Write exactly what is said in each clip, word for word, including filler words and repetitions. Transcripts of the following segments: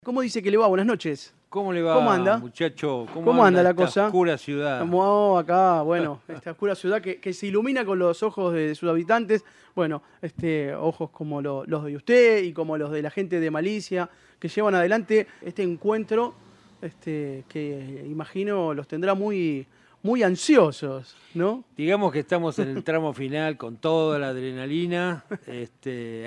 ¿Cómo dice que le va? Buenas noches. ¿Cómo le va, ¿Cómo anda? muchacho? ¿Cómo, ¿Cómo anda, anda la esta cosa? oscura ciudad? Como acá, bueno, esta oscura ciudad que, que se ilumina con los ojos de sus habitantes. Bueno, este, ojos como lo- los de usted y como los de la gente de Malicia, que llevan adelante este encuentro este, que imagino los tendrá muy, muy ansiosos, ¿no? Digamos que estamos en el tramo final con toda la adrenalina, este,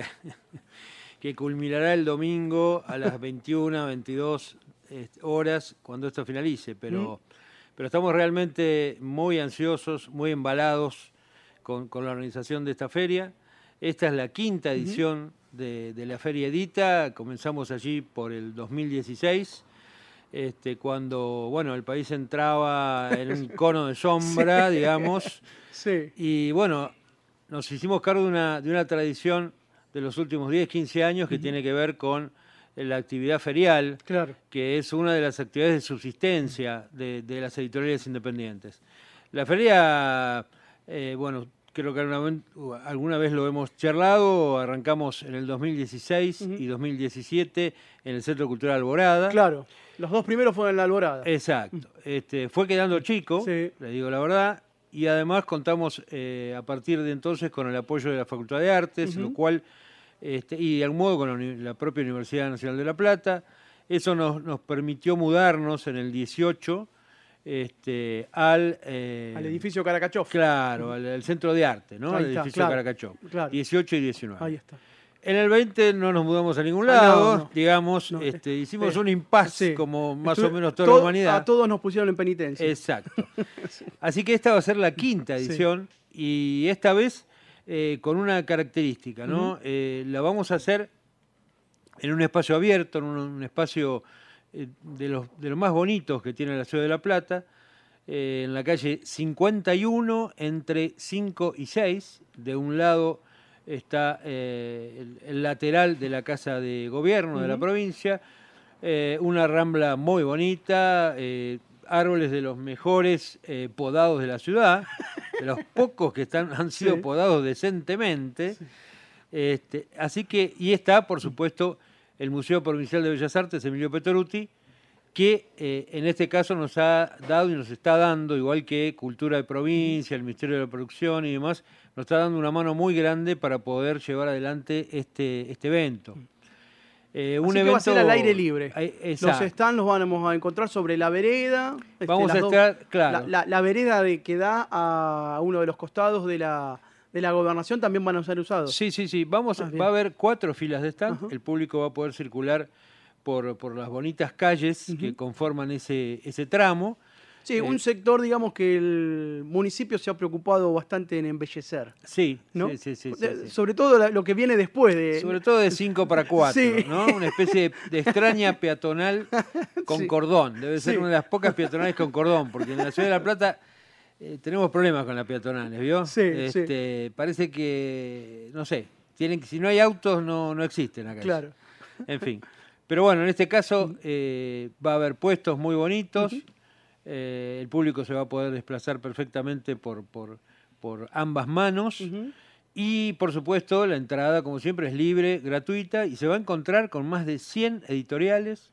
que culminará el domingo a las veintiuna, veintidós este, horas cuando esto finalice, pero, pero estamos realmente muy ansiosos, muy embalados con, con la organización de esta feria. Esta es la quinta edición de, de la Feria Edita, comenzamos allí por el dos mil dieciséis. Este, cuando bueno, el país entraba en un cono de sombra, Sí. digamos, Sí. y bueno, nos hicimos cargo de una, de una tradición de los últimos diez, quince años que tiene que ver con la actividad ferial, Claro. que es una de las actividades de subsistencia de, de las editoriales independientes. La feria, eh, bueno, creo que alguna, alguna vez lo hemos charlado, arrancamos en el dos mil dieciséis uh-huh. y dos mil diecisiete en el Centro Cultural Alborada. Claro, los dos primeros fueron en la Alborada. Exacto. Este, fue quedando chico, Sí. le digo la verdad, y además contamos eh, a partir de entonces con el apoyo de la Facultad de Artes, uh-huh. lo cual, este, y de algún modo con la, la propia Universidad Nacional de La Plata. Eso nos, nos permitió mudarnos en el dieciocho este, al... Eh, al edificio Caracachov. Claro, al, al Centro de Arte, ¿no? Ahí al está, edificio claro, Caracachov. Claro. dieciocho y diecinueve. Ahí está. En el veinte no nos mudamos a ningún Ah, lado, no, no. digamos, No, este, eh, hicimos eh, un impasse sí. como más Estuve- o menos toda todo- la humanidad. A todos nos pusieron en penitencia. Exacto. Así que esta va a ser la quinta edición y esta vez eh, con una característica, ¿no? Ujú. Eh, la vamos a hacer en un espacio abierto, en un, un espacio eh, de, los, de los más bonitos que tiene la ciudad de La Plata, eh, en la calle cincuenta y uno entre cinco y seis. De un lado está eh, el, el lateral de la Casa de Gobierno de la Ujú. provincia, eh, una rambla muy bonita, eh, árboles de los mejores eh, podados de la ciudad, de los pocos que están, han sido Sí. podados decentemente. Este, así que, y está, por supuesto, el Museo Provincial de Bellas Artes, Emilio Petoruti, que eh, en este caso nos ha dado y nos está dando, igual que Cultura de Provincia, el Ministerio de la Producción y demás, nos está dando una mano muy grande para poder llevar adelante este, este evento. Eh, un Así que evento va a ser al aire libre. Ay, Los exacto. stands los vamos a encontrar sobre la vereda. este, Vamos las a dos- estar, claro. La, la- la vereda de, que da a uno de los costados de la, de la gobernación también van a ser usados. Sí, sí, sí. Vamos, Ah, bien. va a haber cuatro filas de stand. Ajá. El público va a poder circular por, por las bonitas calles Ujú. que conforman ese, ese tramo. Sí, Eh, un sector, digamos, que el municipio se ha preocupado bastante en embellecer. Sí, ¿no? sí, sí, sí, sí, De- sí. Sobre todo la- lo que viene después de... Sobre todo de cinco para cuatro, Sí. ¿no? Una especie de, de extraña peatonal con Sí. cordón. Debe ser Sí. una de las pocas peatonales con cordón, porque en la ciudad de La Plata eh, tenemos problemas con las peatonales, ¿vio? Sí, este, Parece que, no sé, tienen que, si no hay autos no, no existen acá. Claro. En fin. Pero bueno, en este caso eh, va a haber puestos muy bonitos. Ujú. eh, el público se va a poder desplazar perfectamente por, por, por ambas manos. Ujú. Y por supuesto la entrada, como siempre, es libre, gratuita y se va a encontrar con más de cien editoriales,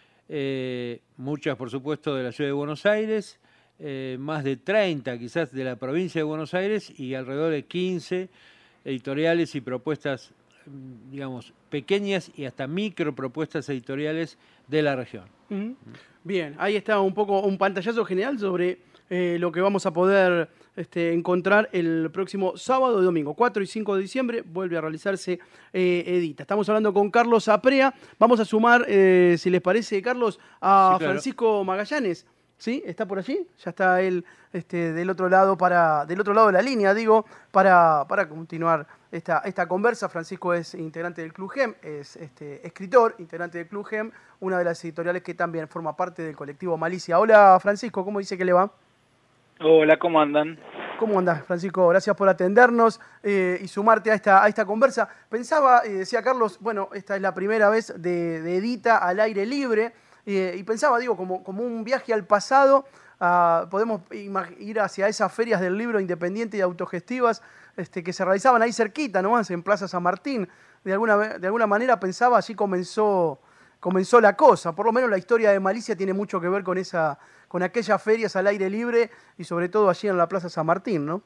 eh, muchas por supuesto de la ciudad de Buenos Aires, eh, más de treinta quizás de la provincia de Buenos Aires y alrededor de quince editoriales y propuestas, mm, digamos, pequeñas y hasta micro propuestas editoriales de la región. Ujú. Bien, ahí está un poco un pantallazo general sobre eh, lo que vamos a poder este, encontrar el próximo sábado y domingo, cuatro y cinco de diciembre, vuelve a realizarse eh, Edita. Estamos hablando con Carlos Aprea, vamos a sumar, eh, si les parece, Carlos, a Sí, claro. Francisco Magallanes. ¿Sí? ¿Está por allí? Ya está él este, del otro lado para del otro lado de la línea, digo, para, para continuar esta, esta conversa. Francisco es integrante del Club GEM, es este, escritor, integrante del Club GEM, una de las editoriales que también forma parte del colectivo Malicia. Hola, Francisco, ¿cómo dice que le va? Hola, ¿cómo andan? ¿Cómo andás, Francisco? Gracias por atendernos eh, y sumarte a esta, a esta conversa. Pensaba, eh, decía Carlos, bueno, esta es la primera vez de, de Edita al aire libre. Eh, y pensaba, digo, como, como un viaje al pasado, uh, podemos ir hacia esas ferias del libro independiente y autogestivas este, que se realizaban ahí cerquita, nomás, en Plaza San Martín. De alguna, de alguna manera pensaba, allí comenzó comenzó la cosa. Por lo menos la historia de Malicia tiene mucho que ver con esa, con aquellas ferias al aire libre y sobre todo allí en la Plaza San Martín, ¿no?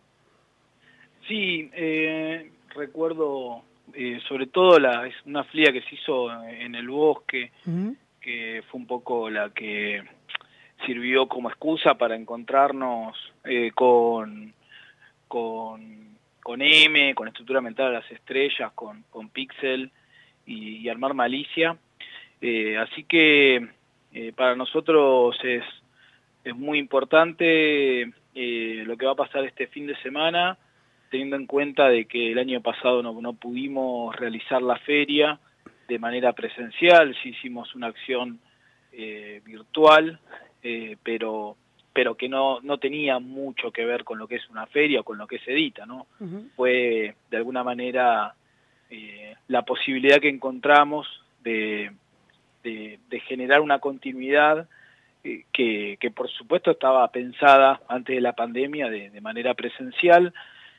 Sí, eh, recuerdo eh, sobre todo la, es una feria que se hizo en el bosque, uh-huh. que fue un poco la que sirvió como excusa para encontrarnos eh, con, con, con M, con Estructura Mental de las Estrellas, con, con Pixel y, y Armar Malicia. Eh, así que eh, para nosotros es, es muy importante eh, lo que va a pasar este fin de semana, teniendo en cuenta de que el año pasado no, no pudimos realizar la feria de manera presencial, sí hicimos una acción eh, virtual, eh, pero pero que no, no tenía mucho que ver con lo que es una feria o con lo que es Edita, ¿no? Uh-huh. Fue de alguna manera eh, la posibilidad que encontramos de, de, de generar una continuidad eh, que, que por supuesto estaba pensada antes de la pandemia de, de manera presencial.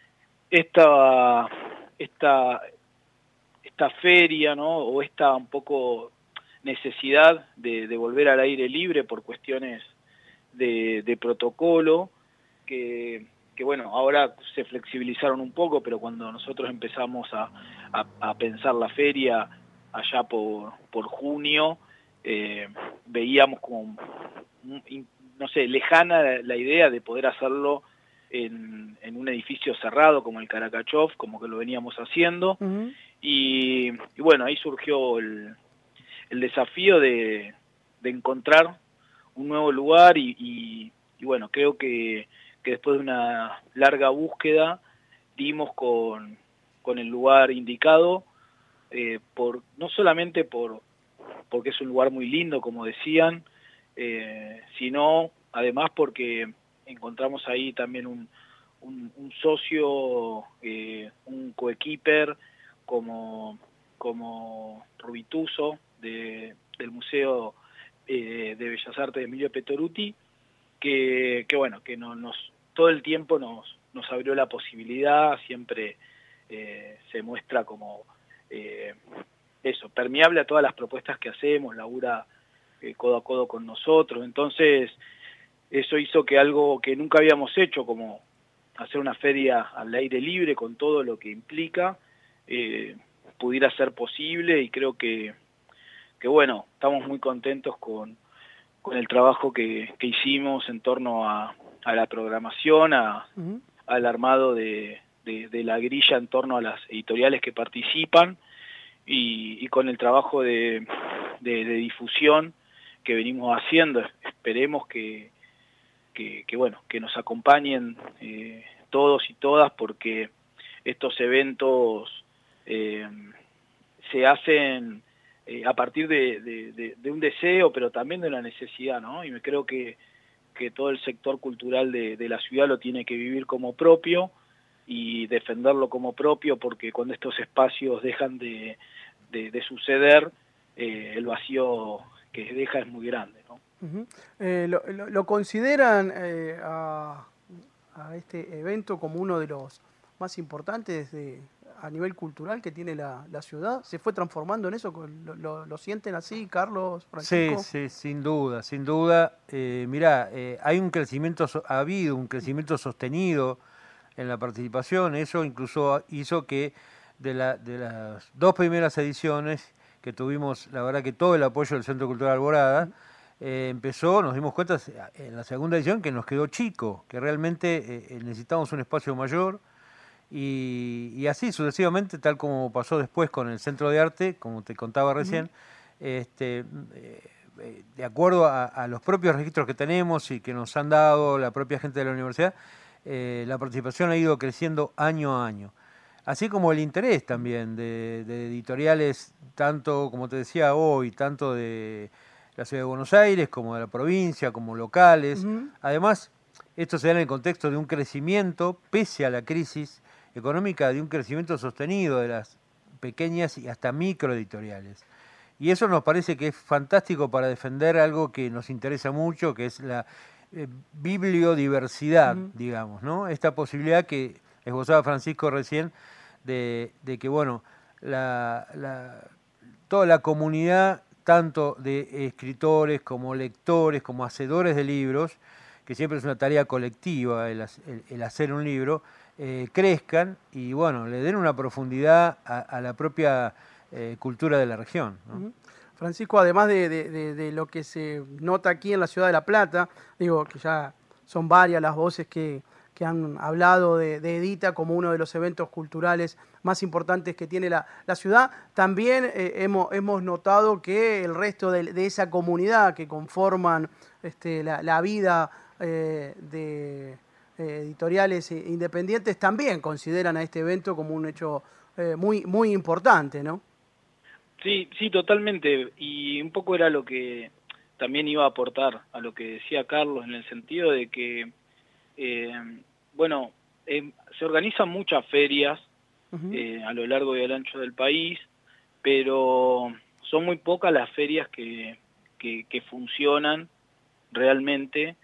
Esta, esta, esta feria, ¿no? O esta un poco necesidad de, de volver al aire libre por cuestiones de, de protocolo, que, que bueno, ahora se flexibilizaron un poco, pero cuando nosotros empezamos a, a, a pensar la feria allá por, por junio, eh, veíamos como, no sé, lejana la, la idea de poder hacerlo En, en un edificio cerrado como el Karakachov, como que lo veníamos haciendo, uh-huh. y, y bueno, ahí surgió el, el desafío de, de encontrar un nuevo lugar y, y, y bueno, creo que, que después de una larga búsqueda dimos con, con el lugar indicado, eh, por no solamente por porque es un lugar muy lindo, como decían, eh, sino además porque encontramos ahí también un, un, un socio, eh, un coequiper como, como Rubituso de, del Museo eh, de Bellas Artes de Emilio Petoruti, que, que bueno, que no, nos todo el tiempo nos, nos abrió la posibilidad, siempre eh, se muestra como eh, eso, permeable a todas las propuestas que hacemos, labura eh, codo a codo con nosotros, entonces eso hizo que algo que nunca habíamos hecho, como hacer una feria al aire libre con todo lo que implica, eh, pudiera ser posible, y creo que, que bueno, estamos muy contentos con, con el trabajo que, que hicimos en torno a, a la programación, a, uh-huh. al armado de, de, de la grilla en torno a las editoriales que participan, y, y con el trabajo de, de, de difusión que venimos haciendo. Esperemos que Que, que bueno, que nos acompañen eh, todos y todas, porque estos eventos eh, se hacen eh, a partir de, de, de, de un deseo, pero también de una necesidad, ¿no? Y me creo que, que todo el sector cultural de, de la ciudad lo tiene que vivir como propio y defenderlo como propio, porque cuando estos espacios dejan de, de, de suceder, eh, el vacío que deja es muy grande, ¿no? Uh-huh. eh, lo, lo, ¿Lo consideran eh, a, a este evento como uno de los más importantes de, a nivel cultural que tiene la, la ciudad? ¿Se fue transformando en eso? ¿Lo, lo, lo sienten así, Carlos, Francisco? Sí, sí, sin duda, sin duda. Eh, mirá, eh, hay un crecimiento, ha habido un crecimiento sostenido en la participación. Eso incluso hizo que de, la, de las dos primeras ediciones que tuvimos, la verdad que todo el apoyo del Centro Cultural Alborada, Eh, empezó, nos dimos cuenta en la segunda edición que nos quedó chico, que realmente eh, necesitamos un espacio mayor, y, y así sucesivamente, tal como pasó después con el Centro de Arte, como te contaba recién, uh-huh. este, eh, de acuerdo a, a los propios registros que tenemos y que nos han dado la propia gente de la universidad, eh, la participación ha ido creciendo año a año. Así como el interés también de, de editoriales, tanto, como te decía hoy, tanto de la ciudad de Buenos Aires, como de la provincia, como locales. Uh-huh. Además, esto se da en el contexto de un crecimiento, pese a la crisis económica, de un crecimiento sostenido de las pequeñas y hasta microeditoriales. Y eso nos parece que es fantástico para defender algo que nos interesa mucho, que es la eh, bibliodiversidad, uh-huh. digamos, ¿no? Esta posibilidad que esbozaba Francisco recién, de, de que, bueno, la, la, toda la comunidad tanto de escritores como lectores, como hacedores de libros, que siempre es una tarea colectiva el, el, el hacer un libro, eh, crezcan y bueno, le den una profundidad a, a la propia eh, cultura de la región, ¿no? Uh-huh. Francisco, además de, de, de, de lo que se nota aquí en la ciudad de La Plata, digo que ya son varias las voces que, que han hablado de, de Edita como uno de los eventos culturales más importantes que tiene la, la ciudad, también eh, hemos, hemos notado que el resto de, de esa comunidad que conforman este, la, la vida eh, de eh, editoriales independientes también consideran a este evento como un hecho eh, muy, muy importante, ¿no? Sí, sí, totalmente. Y un poco era lo que también iba a aportar a lo que decía Carlos, en el sentido de que, eh, bueno, eh, se organizan muchas ferias uh-huh. eh, a lo largo y al ancho del país, pero son muy pocas las ferias que, que, que funcionan realmente,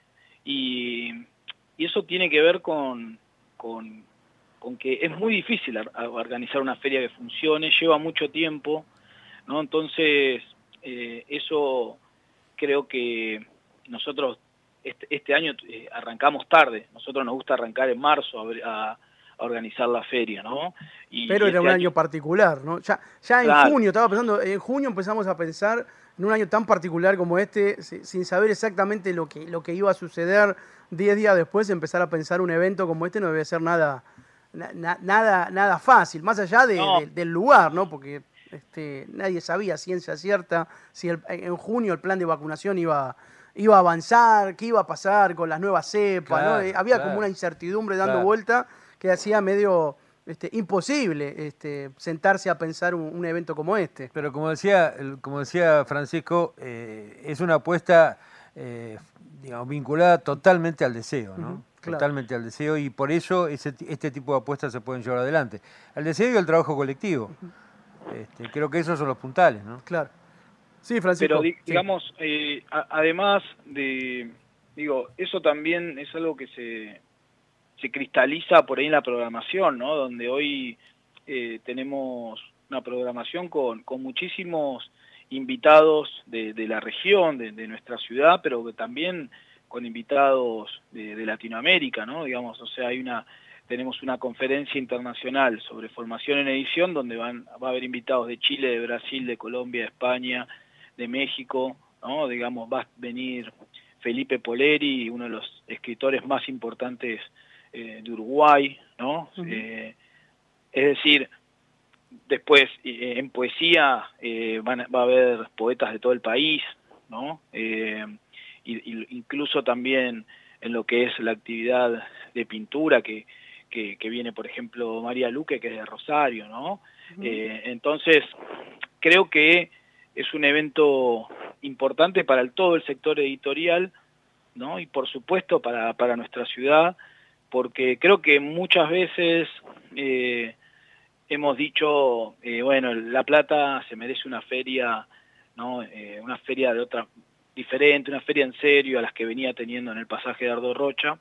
y, y eso tiene que ver con, con, con que es muy difícil a, a organizar una feria que funcione, lleva mucho tiempo, ¿no? Entonces, eh, eso creo que nosotros este, este año eh, arrancamos tarde. Nosotros nos gusta arrancar en marzo a, a, a organizar la feria, ¿no? Y Pero era este un año, año particular, ¿no? Ya, ya en claro. junio, estaba pensando, en junio empezamos a pensar en un año tan particular como este, sin saber exactamente lo que, lo que iba a suceder. Diez días después, empezar a pensar un evento como este no debe ser nada, na, nada, nada fácil, más allá de, no. de, del lugar, ¿no? Porque Este, nadie sabía ciencia cierta si el, en junio el plan de vacunación iba, iba a avanzar, qué iba a pasar con las nuevas cepas, claro, ¿no? Había claro, como una incertidumbre dando claro. vuelta que hacía medio este, imposible este, sentarse a pensar un, un evento como este. Pero como decía, como decía Francisco, eh, es una apuesta eh, digamos, vinculada totalmente al deseo, ¿no? Uh-huh. Claro. Totalmente al deseo, y por eso ese, este tipo de apuestas se pueden llevar adelante. Al deseo y al trabajo colectivo. Uh-huh. Este, creo que esos son los puntales, ¿no? Claro. Sí, Francisco. Pero di digamos, sí. eh, a, además de, digo, eso también es algo que se, se cristaliza por ahí en la programación, ¿no? Donde hoy eh, tenemos una programación con, con muchísimos invitados de, de la región, de, de nuestra ciudad, pero que también con invitados de, de Latinoamérica, ¿no? Digamos, o sea, hay una... Tenemos una conferencia internacional sobre formación en edición donde van, va a haber invitados de Chile, de Brasil, de Colombia, de España, de México, ¿no? Digamos, va a venir Felipe Poleri, uno de los escritores más importantes eh, de Uruguay, ¿no? Uh-huh. eh, es decir, después eh, en poesía eh, van, va a haber poetas de todo el país, ¿no? Eh, y, y incluso también en lo que es la actividad de pintura que Que, que viene, por ejemplo, María Luque, que es de Rosario, ¿no? Uh-huh. eh, entonces, creo que es un evento importante para el, todo el sector editorial, ¿no? Y por supuesto para, para nuestra ciudad, porque creo que muchas veces eh, hemos dicho, eh, bueno, La Plata se merece una feria, ¿no? Eh, una feria de otra diferente, una feria en serio a las que venía teniendo en el pasaje de Ardo Rocha,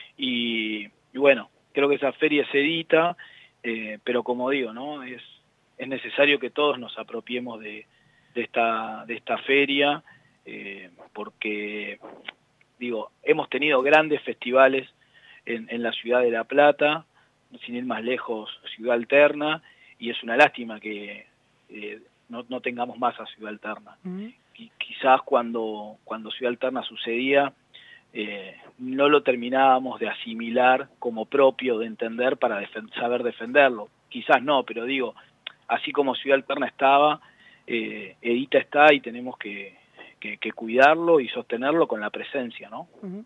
y, y bueno, creo que esa feria se edita, eh, pero como digo, ¿no? Es, es necesario que todos nos apropiemos de, de, esta, de esta feria, eh, porque, digo, hemos tenido grandes festivales en, en la ciudad de La Plata, sin ir más lejos, Ciudad Alterna, y es una lástima que eh, no, no tengamos más a Ciudad Alterna. Uh-huh. Y quizás cuando, cuando Ciudad Alterna sucedía, Eh, no lo terminábamos de asimilar como propio, de entender para defen saber defenderlo. Quizás no, pero digo, así como Ciudad Alterna estaba, eh, Edita está y tenemos que, que, que cuidarlo y sostenerlo con la presencia, ¿no? Uh-huh.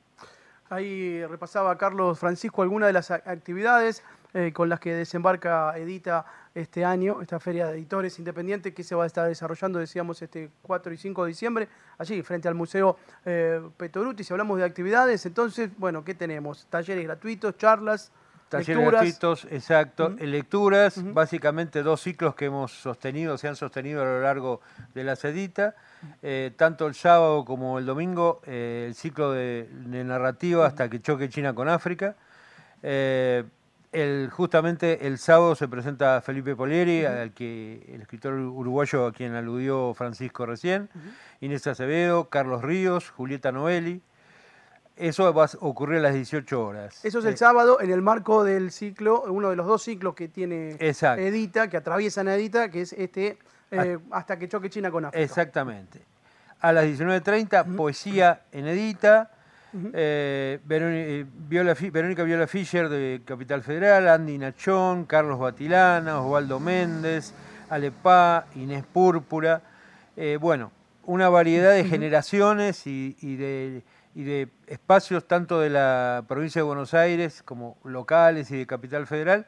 Ahí repasaba Carlos Francisco algunas de las actividades eh, con las que desembarca Edita este año, esta feria de editores independientes que se va a estar desarrollando, decíamos, este cuatro y cinco de diciembre, allí frente al Museo eh, Petoruti. Si hablamos de actividades, entonces, bueno, ¿qué tenemos? Talleres gratuitos, charlas, Talleres lecturas. gratuitos, exacto. Uh-huh. Lecturas, uh-huh. Básicamente dos ciclos que hemos sostenido, se han sostenido a lo largo de la Edita. Eh, tanto el sábado como el domingo, eh, el ciclo de, de narrativa hasta que choque China con África. Eh, El, justamente el sábado se presenta Felipe Polieri, uh-huh. al que el escritor uruguayo a quien aludió Francisco recién, uh-huh. Inés Acevedo, Carlos Ríos, Julieta Novelli. Eso va a ocurrir a las dieciocho horas. Eso es el eh, sábado en el marco del ciclo, uno de los dos ciclos que tiene exacto. Edita, que atraviesan a Edita, que es este eh, hasta que choque China con África. Exactamente. A las diecinueve treinta, uh-huh. poesía en Edita. Uh-huh. eh, Verónica, Viola, Verónica Viola Fischer de Capital Federal, Andy Nachón, Carlos Batilana, Osvaldo Méndez, Alepá, Inés Púrpura. Eh, bueno, una variedad de uh-huh. generaciones y, y, de, y de espacios tanto de la provincia de Buenos Aires como locales y de Capital Federal.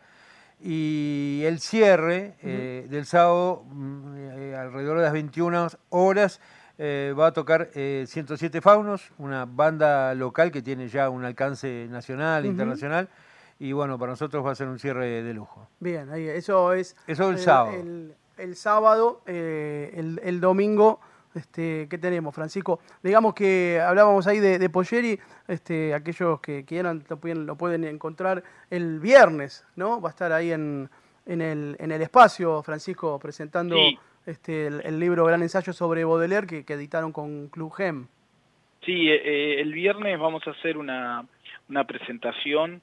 Y el cierre uh-huh. eh, del sábado, eh, alrededor de las veintiuna horas, Eh, va a tocar eh, ciento siete Faunos, una banda local que tiene ya un alcance nacional, uh-huh. internacional, y bueno, para nosotros va a ser un cierre de lujo. Bien, ahí, eso es... Eso el, el sábado. El, el sábado, eh, el, el domingo, este, ¿qué tenemos, Francisco? Digamos que hablábamos ahí de, de Polieri, este, aquellos que quieran lo pueden, lo pueden encontrar el viernes, ¿no? Va a estar ahí en, en, el, en el espacio, Francisco, presentando... Sí. Este, el, el libro Gran Ensayo sobre Baudelaire que, que editaron con Club Gem. Sí, eh, el viernes vamos a hacer una, una presentación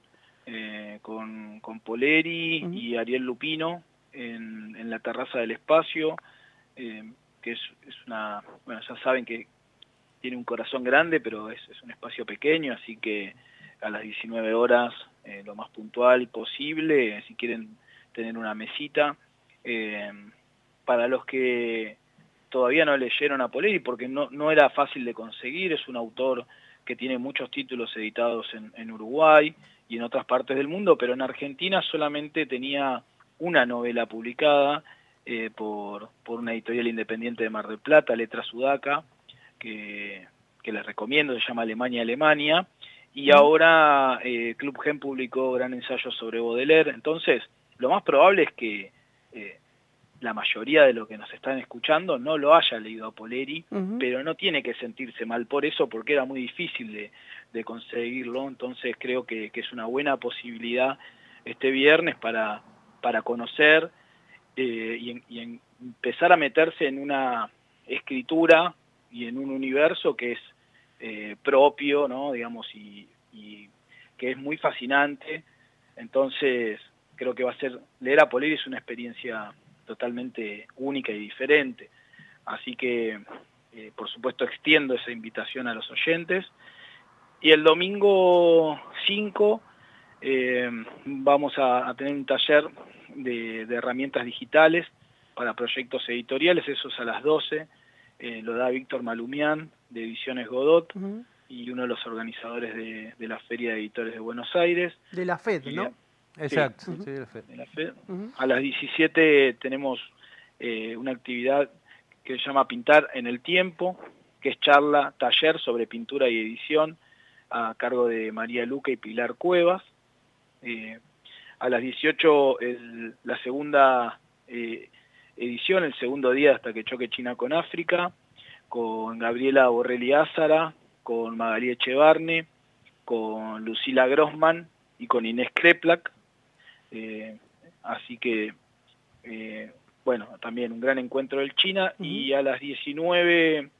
eh, con, con Polieri uh-huh. y Ariel Lupino en, en la terraza del espacio, eh, que es, es una, bueno, ya saben que tiene un corazón grande, pero es, es un espacio pequeño, así que a las diecinueve horas, eh, lo más puntual posible, si quieren tener una mesita. Eh, Para los que todavía no leyeron a Polieri, porque no, no era fácil de conseguir, es un autor que tiene muchos títulos editados en, en Uruguay y en otras partes del mundo, pero en Argentina solamente tenía una novela publicada eh, por, por una editorial independiente de Mar del Plata, Letra Sudaca, que, que les recomiendo, se llama Alemania, Alemania, y ahora eh, Club Gem publicó Gran Ensayo sobre Baudelaire. Entonces, lo más probable es que... Eh, la mayoría de los que nos están escuchando no lo haya leído a Polieri, uh-huh. pero no tiene que sentirse mal por eso, porque era muy difícil de, de conseguirlo. Entonces creo que, que es una buena posibilidad este viernes para, para conocer eh, y, en, y en empezar a meterse en una escritura y en un universo que es eh, propio, ¿no? Digamos, y, y que es muy fascinante. Entonces creo que va a ser, leer a Polieri es una experiencia totalmente única y diferente. Así que, eh, por supuesto, extiendo esa invitación a los oyentes. Y el domingo cinco eh, vamos a, a tener un taller de, de herramientas digitales para proyectos editoriales, eso es a las doce, eh, lo da Víctor Malumián, de Ediciones Godot, uh-huh. y uno de los organizadores de, de la Feria de Editores de Buenos Aires. De la FED, y, ¿no? Exacto, sí, uh-huh. sí, de la FED. De la FED. Uh-huh. A las diecisiete tenemos eh, una actividad que se llama Pintar en el Tiempo, que es charla, taller sobre pintura y edición, a cargo de María Luca y Pilar Cuevas. Eh, a las dieciocho el, la segunda eh, edición, el segundo día hasta que choque China con África, con Gabriela Borrelli Ázara, con Magalí Echevarne, con Lucila Grossman y con Inés Kreplak. Eh, así que, eh, bueno, también un gran encuentro del China. Uh-huh. Y a las diecinueve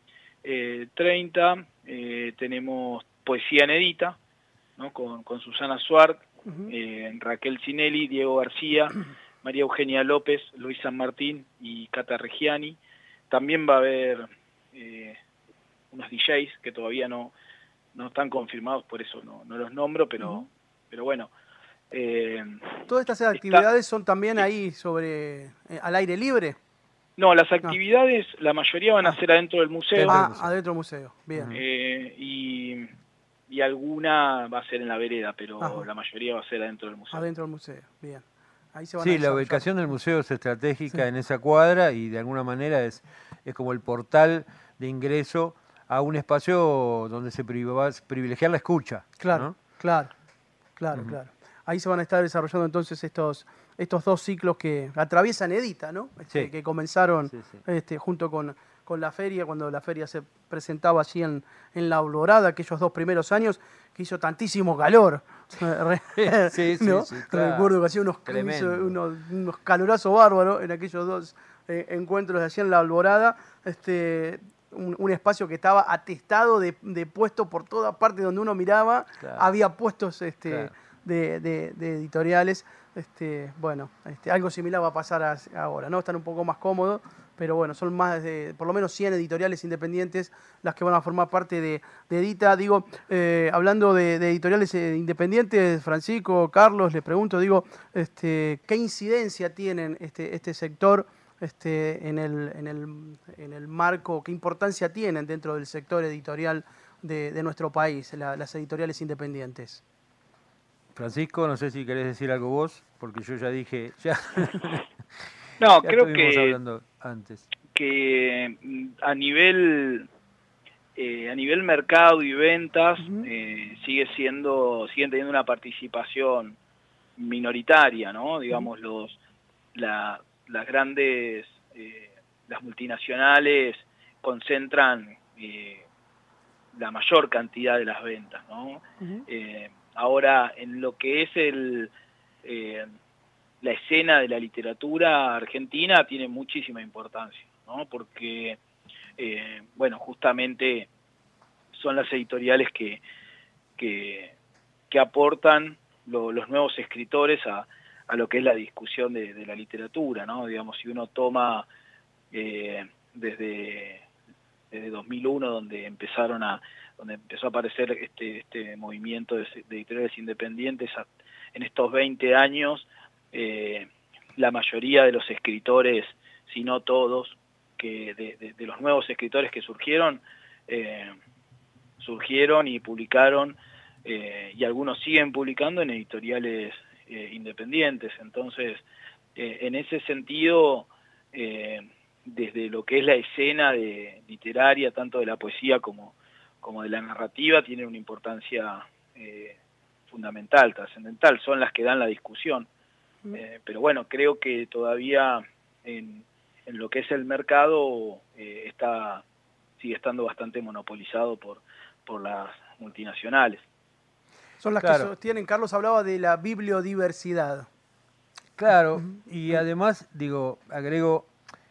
treinta eh, tenemos Poesía en Edita, ¿no? con, con Susana Suart, uh-huh. eh, Raquel Cinelli, Diego García, uh-huh. María Eugenia López, Luis San Martín y Cata Reggiani. También va a haber eh, unos D Js que todavía no, no están confirmados, por eso no, no los nombro, pero, uh-huh. pero bueno. Eh, ¿Todas estas actividades está, son también sí. ahí sobre eh, al aire libre? No, las actividades, no. la mayoría van a ser adentro del museo. Ah, adentro del museo, bien. Eh, y, y alguna va a ser en la vereda, pero Ajá. la mayoría va a ser adentro del museo. Adentro del museo, bien. Ahí se van sí, a la ubicación del museo es estratégica sí. en esa cuadra y de alguna manera es, es como el portal de ingreso a un espacio donde se privilegia la escucha. Claro, ¿no? claro, claro, uh-huh. claro. Ahí se van a estar desarrollando entonces estos, estos dos ciclos que atraviesan Edita, ¿no? Este, sí. Que comenzaron sí, sí. Este, junto con, con la feria, cuando la feria se presentaba allí en, en La Aurorada, aquellos dos primeros años, que hizo tantísimo calor. Sí, sí, ¿No? sí, claro. Recuerdo que hacía unos, hizo unos, unos calorazos bárbaros en aquellos dos eh, encuentros allí en La Alborada. Este, un, un espacio que estaba atestado de, de puestos por toda parte donde uno miraba. Claro. Había puestos este, claro. de, de, de editoriales. Este, bueno, este, algo similar va a pasar a, ahora, ¿no? Están un poco más cómodos, pero bueno, son más de, por lo menos cien editoriales independientes las que van a formar parte de, de Edita. Digo, eh, hablando de, de editoriales eh, independientes, Francisco, Carlos, les pregunto, digo, este, ¿qué incidencia tienen este, este sector este, en, el, en, el, en el marco, qué importancia tienen dentro del sector editorial de, de nuestro país, la, las editoriales independientes? Francisco, no sé si querés decir algo vos, porque yo ya dije, ya, no, ya creo estuvimos que, hablando antes. Que a nivel eh, a nivel mercado y ventas uh-huh. eh, sigue siendo, siguen teniendo una participación minoritaria, ¿no? Digamos, uh-huh. los la, las grandes, eh, las multinacionales concentran eh, la mayor cantidad de las ventas, ¿no? Uh-huh. eh, Ahora, en lo que es el eh, la escena de la literatura argentina tiene muchísima importancia, ¿no? Porque, eh, bueno, justamente son las editoriales que, que, que aportan lo, los nuevos escritores a, a lo que es la discusión de, de la literatura, ¿no? Digamos, si uno toma eh, desde, desde dos mil uno, donde empezaron a donde empezó a aparecer este, este movimiento de, de editoriales independientes, a, en estos veinte años, eh, la mayoría de los escritores, si no todos, que de, de, de los nuevos escritores que surgieron, eh, surgieron y publicaron, eh, y algunos siguen publicando en editoriales eh, independientes. Entonces, eh, en ese sentido, eh, desde lo que es la escena de, literaria, tanto de la poesía como como de la narrativa, tienen una importancia eh, fundamental, trascendental, son las que dan la discusión. Eh, pero bueno, creo que todavía en, en lo que es el mercado eh, está sigue estando bastante monopolizado por, por las multinacionales. Son las claro. que sostienen, Carlos hablaba de la bibliodiversidad. Claro, y además, digo, agrego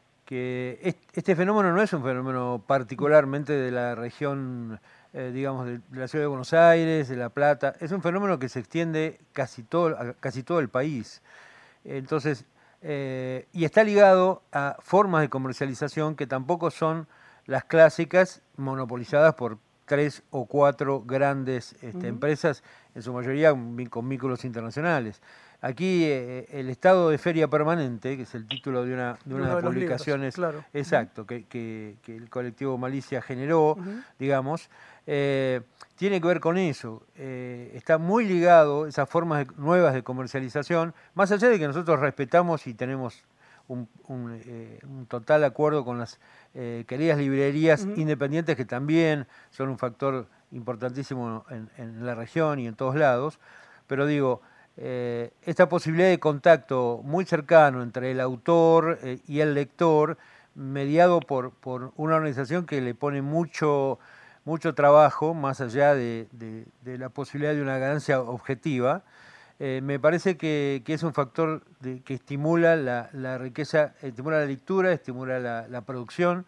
que este fenómeno no es un fenómeno particularmente de la región, eh, digamos, de la ciudad de Buenos Aires, de La Plata, es un fenómeno que se extiende casi todo, a casi todo el país. Entonces, eh, y está ligado a formas de comercialización que tampoco son las clásicas, monopolizadas por tres o cuatro grandes este, uh-huh. empresas, en su mayoría con vínculos internacionales. Aquí eh, el estado de feria permanente, que es el título de una de, una de las publicaciones, claro. exacto, uh-huh. que, que, que el colectivo Malicia generó, uh-huh. digamos, eh, tiene que ver con eso. Eh, está muy ligado esas formas de, nuevas de comercialización, más allá de que nosotros respetamos y tenemos un, un, eh, un total acuerdo con las eh, queridas librerías uh-huh. independientes, que también son un factor importantísimo en, en la región y en todos lados, pero digo, Eh, esta posibilidad de contacto muy cercano entre el autor eh, y el lector, mediado por, por una organización que le pone mucho, mucho trabajo, más allá de, de, de la posibilidad de una ganancia objetiva, eh, me parece que, que es un factor de, que estimula la, la riqueza, estimula la lectura, estimula la, la producción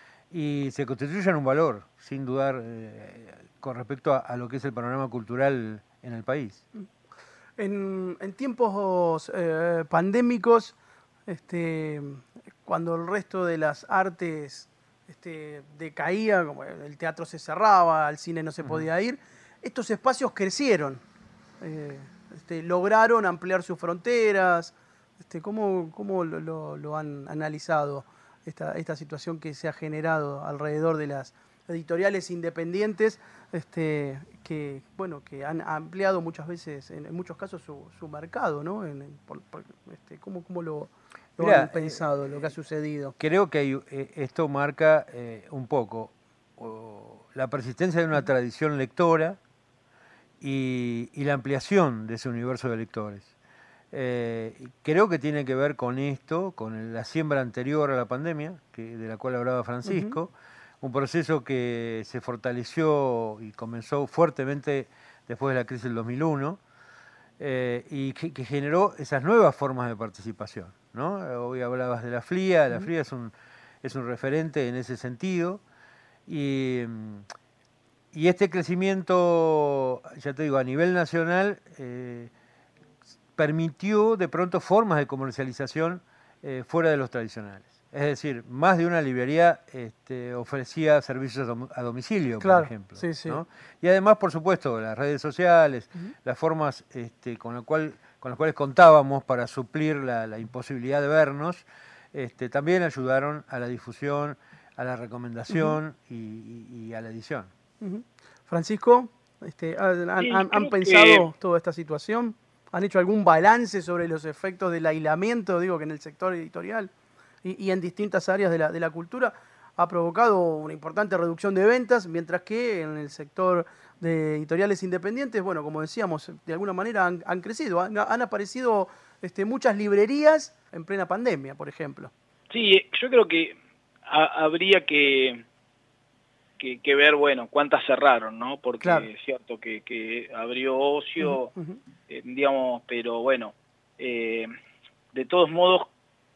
y se constituye en un valor, sin dudar, eh, con respecto a, a lo que es el panorama cultural en el país. En, en tiempos eh, pandémicos, este, cuando el resto de las artes este, decaía, como el teatro se cerraba, al cine no se podía ir, estos espacios crecieron, eh, este, lograron ampliar sus fronteras. Este, ¿Cómo, cómo lo, lo, lo han analizado esta, esta situación que se ha generado alrededor de las editoriales independientes, este, que bueno, que han ampliado muchas veces, en, en muchos casos, su, su mercado, ¿no? En, en, por, por, este, ¿Cómo, cómo lo, lo Mirá, han pensado, eh, lo que ha sucedido? Creo que hay, eh, esto marca eh, un poco o, la persistencia de una tradición lectora y, y la ampliación de ese universo de lectores. Eh, creo que tiene que ver con esto, con la siembra anterior a la pandemia, que, de la cual hablaba Francisco, uh-huh. un proceso que se fortaleció y comenzó fuertemente después de la crisis del dos mil uno, eh, y que, que generó esas nuevas formas de participación, ¿no? Hoy hablabas de la FLIA, la uh-huh. FLIA es un, es un referente en ese sentido, y, y este crecimiento, ya te digo, a nivel nacional, eh, permitió de pronto formas de comercialización eh, fuera de los tradicionales. Es decir, más de una librería este, ofrecía servicios a domicilio, claro, por ejemplo. Sí, sí. ¿no? Y además, por supuesto, las redes sociales, uh-huh. las formas este, con, la cual, con las cuales contábamos para suplir la, la imposibilidad de vernos, este, también ayudaron a la difusión, a la recomendación uh-huh. y, y, y a la edición. Uh-huh. Francisco, este, ¿han, sí, han, han pensado que... toda esta situación? ¿Han hecho algún balance sobre los efectos del aislamiento, digo, que en el sector editorial y, y en distintas áreas de la, de la cultura ha provocado una importante reducción de ventas, mientras que en el sector de editoriales independientes, bueno, como decíamos, de alguna manera han, han crecido, han, han aparecido este, muchas librerías en plena pandemia, por ejemplo? Sí, yo creo que ha, habría que... Que, que ver, bueno, cuántas cerraron, ¿no? Porque claro. es cierto que, que abrió ocio, uh-huh, uh-huh. Eh, digamos, pero bueno, eh, de todos modos,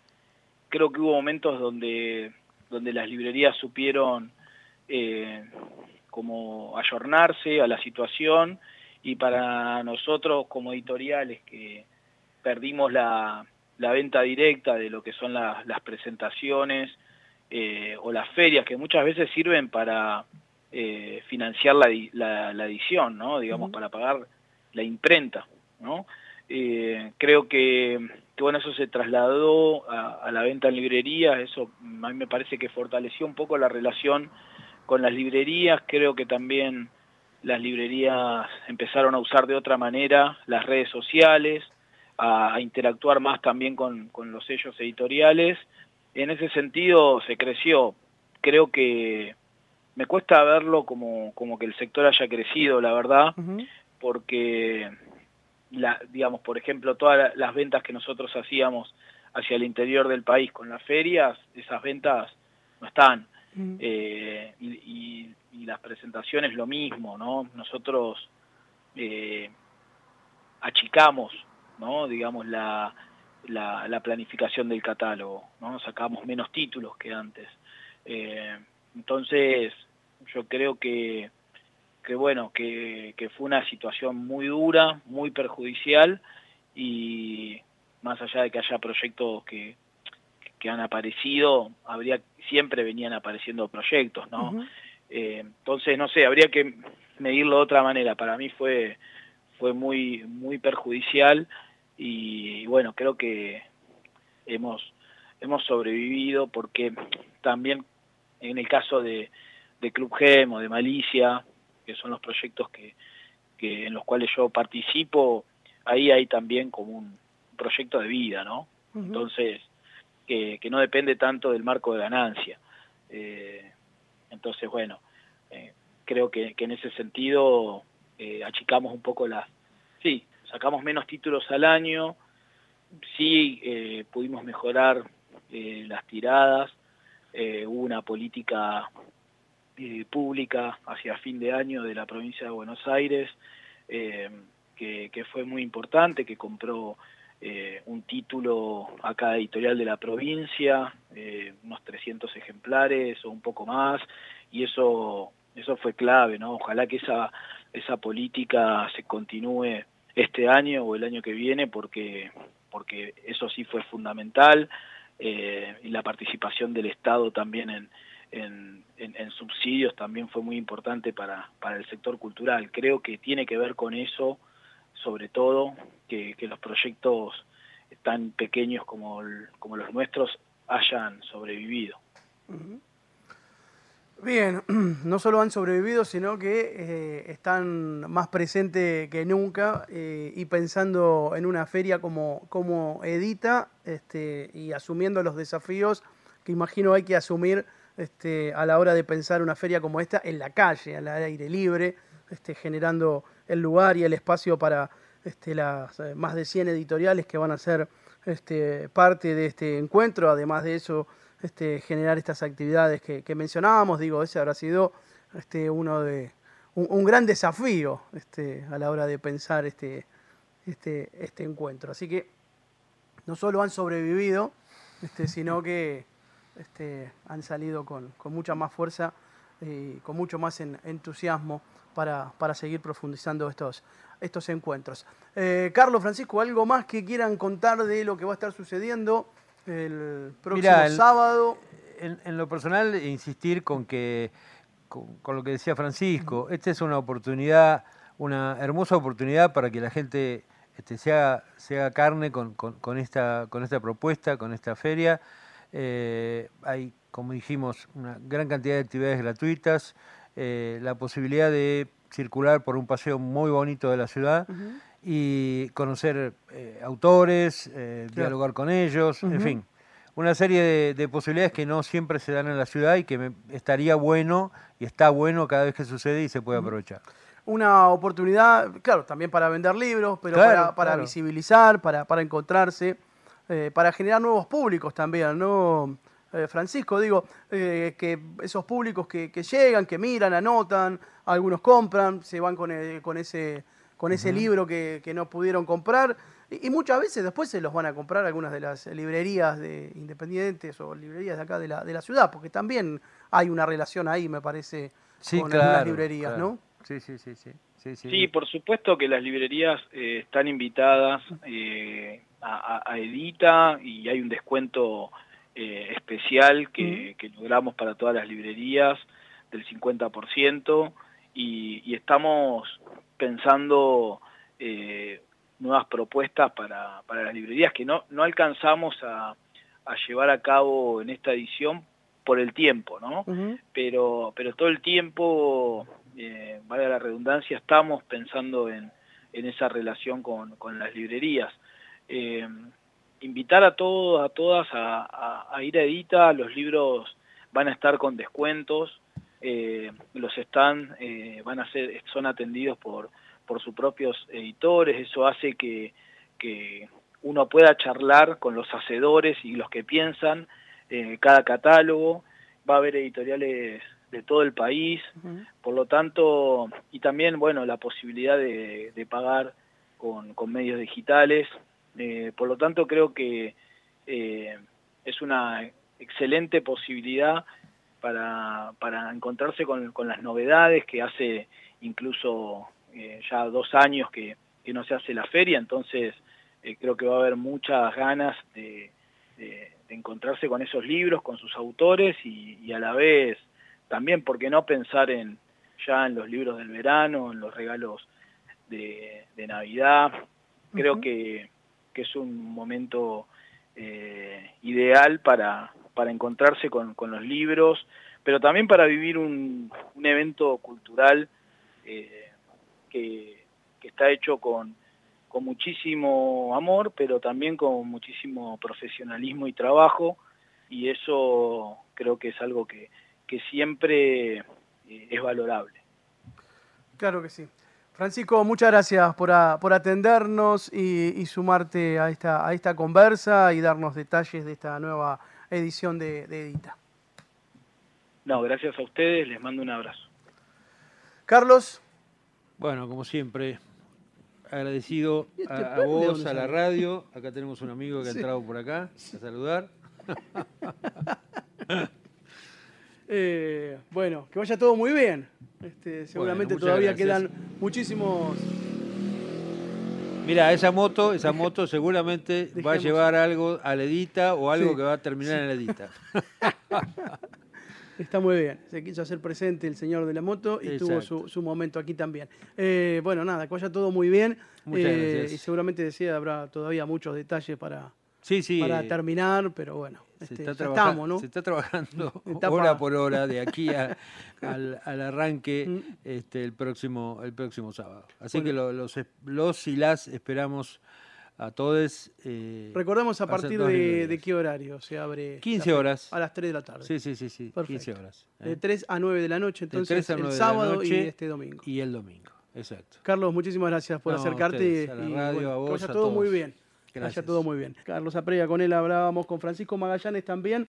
creo que hubo momentos donde, donde las librerías supieron eh, como ayornarse a la situación, y para nosotros como editoriales que perdimos la, la venta directa de lo que son la, las presentaciones, Eh, o las ferias, que muchas veces sirven para eh, financiar la, la, la edición, ¿no? Digamos, uh-huh. para pagar la imprenta, ¿no? Eh, creo que, que, bueno, eso se trasladó a, a la venta en librerías, eso a mí me parece que fortaleció un poco la relación con las librerías. Creo que también las librerías empezaron a usar de otra manera las redes sociales, a, a interactuar más también con, con los sellos editoriales. En ese sentido se creció. Creo que me cuesta verlo como, como que el sector haya crecido, la verdad, uh-huh. porque, la, digamos, por ejemplo, todas las ventas que nosotros hacíamos hacia el interior del país con las ferias, esas ventas no están. Uh-huh. Eh, y, y, y las presentaciones lo mismo, ¿no? Nosotros eh, achicamos, ¿no? Digamos, la... La, la planificación del catálogo, ¿no? Sacamos menos títulos que antes. Eh, entonces, yo creo que, que bueno, que, que fue una situación muy dura, muy perjudicial, y más allá de que haya proyectos que, que han aparecido, habría siempre venían apareciendo proyectos, ¿no? Uh-huh. Eh, entonces, no sé, habría que medirlo de otra manera. Para mí fue, fue muy, muy perjudicial. Y bueno, creo que hemos hemos sobrevivido, porque también en el caso de, de Club Gem o de Malicia, que son los proyectos que, que en los cuales yo participo, ahí hay también como un proyecto de vida, ¿no? Uh-huh. Entonces, que, que no depende tanto del marco de ganancia. Eh, entonces, bueno, eh, creo que, que en ese sentido eh, achicamos un poco las... Sí, sacamos menos títulos al año, sí eh, pudimos mejorar eh, las tiradas, eh, hubo una política eh, pública hacia fin de año de la provincia de Buenos Aires eh, que, que fue muy importante, que compró eh, un título a cada editorial de la provincia, eh, unos trescientos ejemplares o un poco más, y eso, eso fue clave, ¿no? Ojalá que esa, esa política se continúe este año o el año que viene, porque porque eso sí fue fundamental, eh, y la participación del Estado también en, en, en, en subsidios también fue muy importante para, para el sector cultural. Creo que tiene que ver con eso, sobre todo, que, que los proyectos tan pequeños como, el, como los nuestros hayan sobrevivido. Uh-huh. Bien, no solo han sobrevivido, sino que eh, están más presentes que nunca, eh, y pensando en una feria como, como Edita, este, y asumiendo los desafíos que imagino hay que asumir este, a la hora de pensar una feria como esta en la calle, al aire libre, este, generando el lugar y el espacio para, este, las eh, más de cien editoriales que van a ser este, parte de este encuentro. Además de eso, este, generar estas actividades que, que mencionábamos. Digo, ese habrá sido este, uno de un, un gran desafío este, a la hora de pensar este, este, este encuentro. Así que no solo han sobrevivido, este, sino que este, han salido con, con mucha más fuerza y con mucho más en, entusiasmo para, para seguir profundizando estos, estos encuentros. Eh, Carlos, Francisco, ¿algo más que quieran contar de lo que va a estar sucediendo el próximo Mirá, el, sábado? En, en lo personal, insistir con que con, con lo que decía Francisco, uh-huh. Esta es una oportunidad, una hermosa oportunidad para que la gente este, se, haga, se haga carne con, con, con, esta, con esta propuesta, con esta feria. Eh, hay, como dijimos, una gran cantidad de actividades gratuitas, eh, la posibilidad de circular por un paseo muy bonito de la ciudad uh-huh. y conocer eh, autores, eh, claro. dialogar con ellos, uh-huh. en fin. Una serie de, de posibilidades que no siempre se dan en la ciudad y que me, estaría bueno y está bueno cada vez que sucede y se puede aprovechar. Una oportunidad, claro, también para vender libros, pero claro, para, para claro. visibilizar, para, para encontrarse, eh, para generar nuevos públicos también, ¿no? Eh, Francisco, digo, eh, que esos públicos que, que llegan, que miran, anotan, algunos compran, se van con, el, con ese, con ese uh-huh. libro que, que no pudieron comprar. Y muchas veces después se los van a comprar algunas de las librerías de independientes o librerías de acá de la, de la ciudad, porque también hay una relación ahí, me parece, sí, con claro, algunas librerías, claro. ¿no? Sí, sí, sí, sí. Sí, sí. Sí, por supuesto que las librerías eh, están invitadas eh, a, a Edita y hay un descuento eh, especial que, mm. que logramos para todas las librerías del cincuenta por ciento y, y estamos pensando... Eh, nuevas propuestas para, para las librerías que no, no alcanzamos a, a llevar a cabo en esta edición por el tiempo, ¿no? Uh-huh. Pero, pero todo el tiempo, eh, valga la redundancia, estamos pensando en, en esa relación con, con las librerías. Eh, invitar a todos, a todas a, a, a ir a Edita, los libros van a estar con descuentos, eh, los están, eh, van a ser, son atendidos por por sus propios editores, eso hace que, que uno pueda charlar con los hacedores y los que piensan eh, cada catálogo, va a haber editoriales de todo el país, uh-huh. por lo tanto, y también, bueno, la posibilidad de, de pagar con, con medios digitales, eh, por lo tanto creo que eh, es una excelente posibilidad para, para encontrarse con, con las novedades que hace incluso... Eh, ya dos años que, que no se hace la feria, entonces eh, creo que va a haber muchas ganas de, de, de encontrarse con esos libros, con sus autores y, y a la vez también, ¿por qué no pensar en ya en los libros del verano, en los regalos de, de Navidad? Creo uh-huh. que, que es un momento eh, ideal para, para encontrarse con, con los libros, pero también para vivir un, un evento cultural eh, Que, que está hecho con, con muchísimo amor, pero también con muchísimo profesionalismo y trabajo, y eso creo que es algo que, que siempre eh, es valorable. Claro que sí. Francisco, muchas gracias por, a, por atendernos y, y sumarte a esta, a esta conversa y darnos detalles de esta nueva edición de, de Edita. No, gracias a ustedes, les mando un abrazo. Carlos. Bueno, como siempre, agradecido a, a vos, a la radio. Acá tenemos un amigo que ha entrado por acá a saludar. eh, bueno, que vaya todo muy bien. Este, seguramente bueno, todavía gracias. Quedan muchísimos... Mira, esa moto, esa moto seguramente Dejemos. va a llevar algo a la Edita o algo sí. que va a terminar sí. en la Edita. Está muy bien, se quiso hacer presente el señor de la moto y Exacto. tuvo su, su momento aquí también. Eh, bueno, nada, que vaya todo muy bien. Muchas eh, gracias. Y seguramente decía, habrá todavía muchos detalles para, sí, sí, para terminar, pero bueno, se este, está ya estamos, ¿no? Se está trabajando hora por hora de aquí a, al, al arranque este, el, próximo, el próximo sábado. Así bueno. que lo, los, los y las esperamos a todos. Eh, Recordemos a partir de, de qué horario se abre. quince horas. A las tres de la tarde. Sí, sí, sí, sí. Perfecto. quince horas. ¿eh? De tres a nueve de la noche, entonces el sábado y este domingo. Y el domingo. Exacto. Carlos, muchísimas gracias por No, acercarte. ustedes, a la y, radio, bueno, a vos, que vaya a todo todos. muy bien. Que Gracias. vaya todo muy bien. Carlos Aprega, con él hablábamos, con Francisco Magallanes también.